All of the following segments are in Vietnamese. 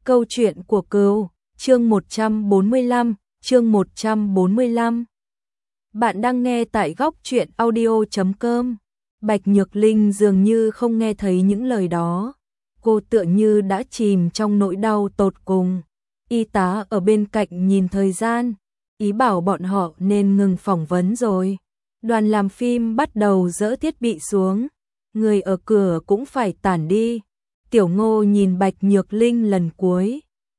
Câu chuyện của cừu, chương 145, chương 145. Bạn đang nghe tại góc truyện audio.com. Bạch Nhược Linh dường như không nghe thấy những lời đó. Cô tựa như đã chìm trong nỗi đau tột cùng. Y tá ở bên cạnh nhìn thời gian, ý bảo bọn họ nên ngừng phỏng vấn rồi. Đoàn làm phim bắt đầu dỡ thiết bị xuống. Người ở cửa cũng phải tản đi. Tiểu Ngô nhìn Bạch Nhược Linh lần cuối.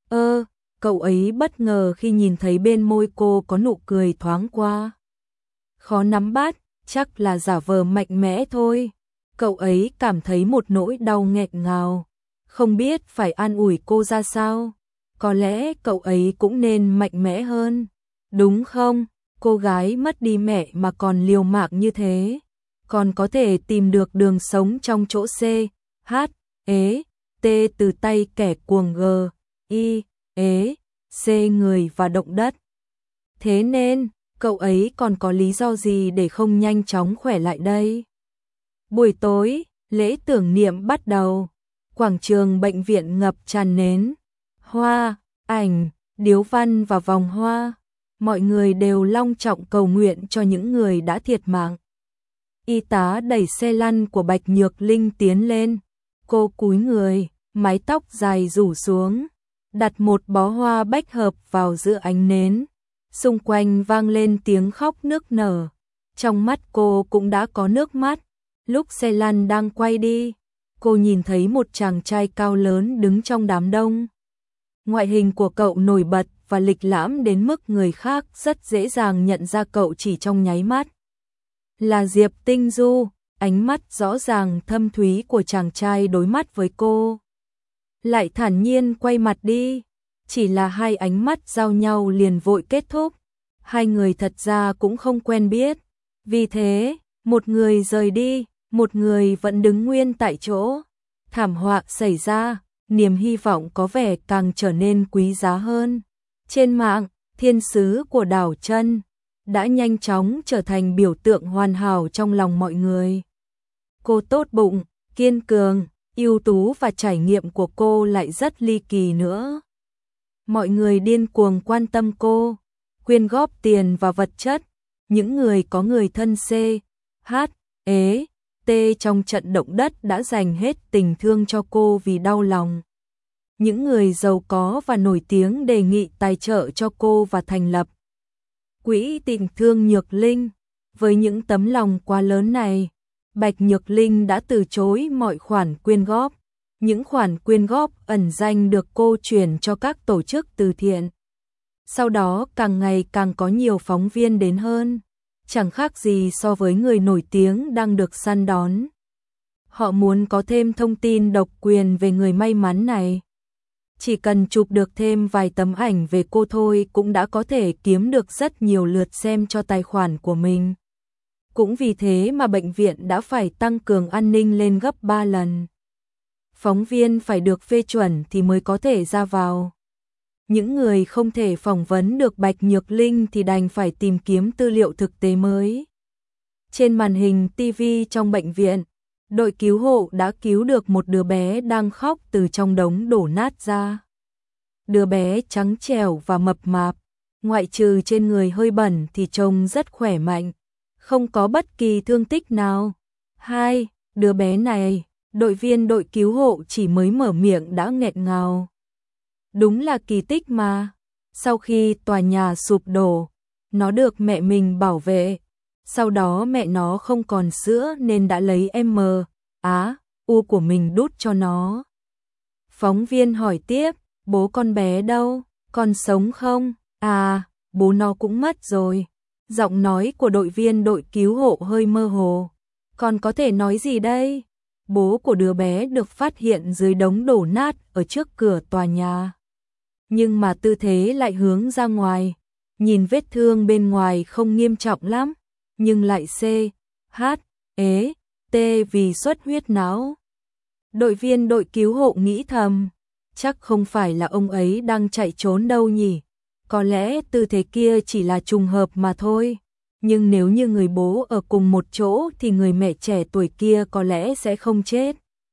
Cậu ấy bất ngờ khi nhìn thấy bên môi cô có nụ cười thoáng qua. Khó nắm bắt, chắc là giả vờ mạnh mẽ thôi. Cậu ấy cảm thấy một nỗi đau nghẹn ngào, không biết phải an ủi cô ra sao. Có lẽ cậu ấy cũng nên mạnh mẽ hơn, đúng không? Cô gái mất đi mẹ mà còn liều mạng như thế, còn có thể tìm được đường sống trong chỗ C, H, E, T từ tay kẻ cuồng G, I, E, C người và động đất. Thế nên, cậu ấy còn có lý do gì để không nhanh chóng khỏe lại đây? Buổi tối, lễ tưởng niệm bắt đầu. Quảng trường bệnh viện ngập tràn nến, hoa, ảnh, điếu văn và vòng hoa. Mọi người đều long trọng cầu nguyện cho những người đã thiệt mạng. Y tá đẩy xe lăn của Bạch Nhược Linh tiến lên. Cô cúi người, mái tóc dài rủ xuống, đặt một bó hoa bách hợp vào giữa ánh nến. Xung quanh vang lên tiếng khóc nức nở. Trong mắt cô cũng đã có nước mắt. Lúc xe lăn đang quay đi, cô nhìn thấy một chàng trai cao lớn đứng trong đám đông. Ngoại hình của cậu nổi bật và lịch lãm đến mức người khác rất dễ dàng nhận ra cậu chỉ trong nháy mắt. Là Diệp Tinh Du, ánh mắt rõ ràng thâm thúy của chàng trai đối mắt với cô. Lại thản nhiên quay mặt đi. Chỉ là hai ánh mắt giao nhau liền vội kết thúc. Hai người thật ra cũng không quen biết. Vì thế, một người rời đi, một người vẫn đứng nguyên tại chỗ. Thảm họa xảy ra, niềm hy vọng có vẻ càng trở nên quý giá hơn. Trên mạng, thiên sứ của đảo chân đã nhanh chóng trở thành biểu tượng hoàn hảo trong lòng mọi người. Cô tốt bụng, kiên cường, ưu tú và trải nghiệm của cô lại rất ly kỳ nữa. Mọi người điên cuồng quan tâm cô, quyên góp tiền và vật chất. Những người có người thân C, H, E, T trong trận động đất đã dành hết tình thương cho cô vì đau lòng. Những người giàu có và nổi tiếng đề nghị tài trợ cho cô và thành lập Quỹ tình thương Nhược Linh. Với những tấm lòng quá lớn này, Bạch Nhược Linh đã từ chối mọi khoản quyên góp. Những khoản quyên góp ẩn danh được cô chuyển cho các tổ chức từ thiện. Sau đó càng ngày càng có nhiều phóng viên đến hơn, chẳng khác gì so với người nổi tiếng đang được săn đón. Họ muốn có thêm thông tin độc quyền về người may mắn này. Chỉ cần chụp được thêm vài tấm ảnh về cô thôi cũng đã có thể kiếm được rất nhiều lượt xem cho tài khoản của mình. Cũng vì thế mà bệnh viện đã phải tăng cường an ninh lên gấp 3 lần. Phóng viên phải được phê chuẩn thì mới có thể ra vào. Những người không thể phỏng vấn được Bạch Nhược Linh thì đành phải tìm kiếm tư liệu thực tế mới. Trên màn hình TV trong bệnh viện, đội cứu hộ đã cứu được một đứa bé đang khóc từ trong đống đổ nát ra. Đứa bé trắng trẻo và mập mạp, ngoại trừ trên người hơi bẩn thì trông rất khỏe mạnh, không có bất kỳ thương tích nào. Đứa bé này, đội viên đội cứu hộ chỉ mới mở miệng đã nghẹn ngào. Đúng là kỳ tích mà. Sau khi tòa nhà sụp đổ, nó được mẹ mình bảo vệ. Sau đó mẹ nó không còn sữa nên đã lấy U của mình đút cho nó. Phóng viên hỏi tiếp, bố con bé đâu, còn sống không? Bố nó cũng mất rồi. Giọng nói của đội viên đội cứu hộ hơi mơ hồ. Còn có thể nói gì đây? Bố của đứa bé được phát hiện dưới đống đổ nát ở trước cửa tòa nhà. Nhưng mà tư thế lại hướng ra ngoài. Nhìn vết thương bên ngoài không nghiêm trọng lắm, nhưng lại C, H, E, T vì xuất huyết não. Đội viên đội cứu hộ nghĩ thầm, chắc không phải là ông ấy đang chạy trốn đâu nhỉ. Có lẽ tư thế kia chỉ là trùng hợp mà thôi. Nhưng nếu như người bố ở cùng một chỗ thì người mẹ trẻ tuổi kia có lẽ sẽ không chết.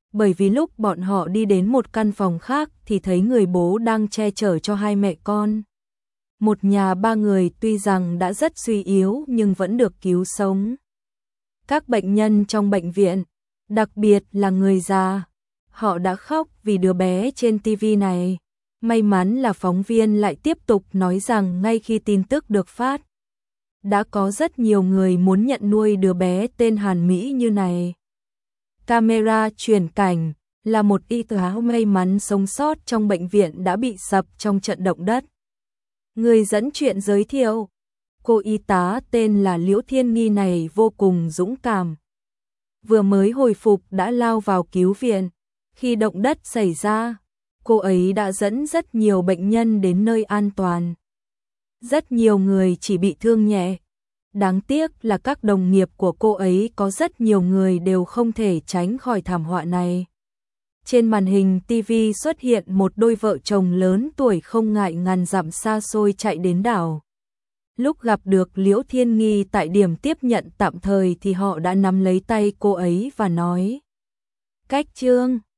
bởi vì lúc bọn họ đi đến một căn phòng khác thì thấy người bố đang che chở cho hai mẹ con. Một nhà ba người tuy rằng đã rất suy yếu nhưng vẫn được cứu sống. Các bệnh nhân trong bệnh viện, đặc biệt là người già, họ đã khóc vì đứa bé trên TV này. May mắn là phóng viên lại tiếp tục nói rằng ngay khi tin tức được phát, đã có rất nhiều người muốn nhận nuôi đứa bé tên Hàn Mỹ như này. Camera chuyển cảnh là một y tá may mắn sống sót trong bệnh viện đã bị sập trong trận động đất. Người dẫn chuyện giới thiệu, cô y tá tên là Liễu Thiên Nghi này vô cùng dũng cảm. Vừa mới hồi phục đã lao vào cứu viện. Khi động đất xảy ra, cô ấy đã dẫn rất nhiều bệnh nhân đến nơi an toàn. Rất nhiều người chỉ bị thương nhẹ. Đáng tiếc là các đồng nghiệp của cô ấy có rất nhiều người đều không thể tránh khỏi thảm họa này. Trên màn hình TV xuất hiện một đôi vợ chồng lớn tuổi không ngại ngàn dặm xa xôi chạy đến đảo. Lúc gặp được Liễu Thiên Nghi tại điểm tiếp nhận tạm thời thì họ đã nắm lấy tay cô ấy và nói: Cách Trương,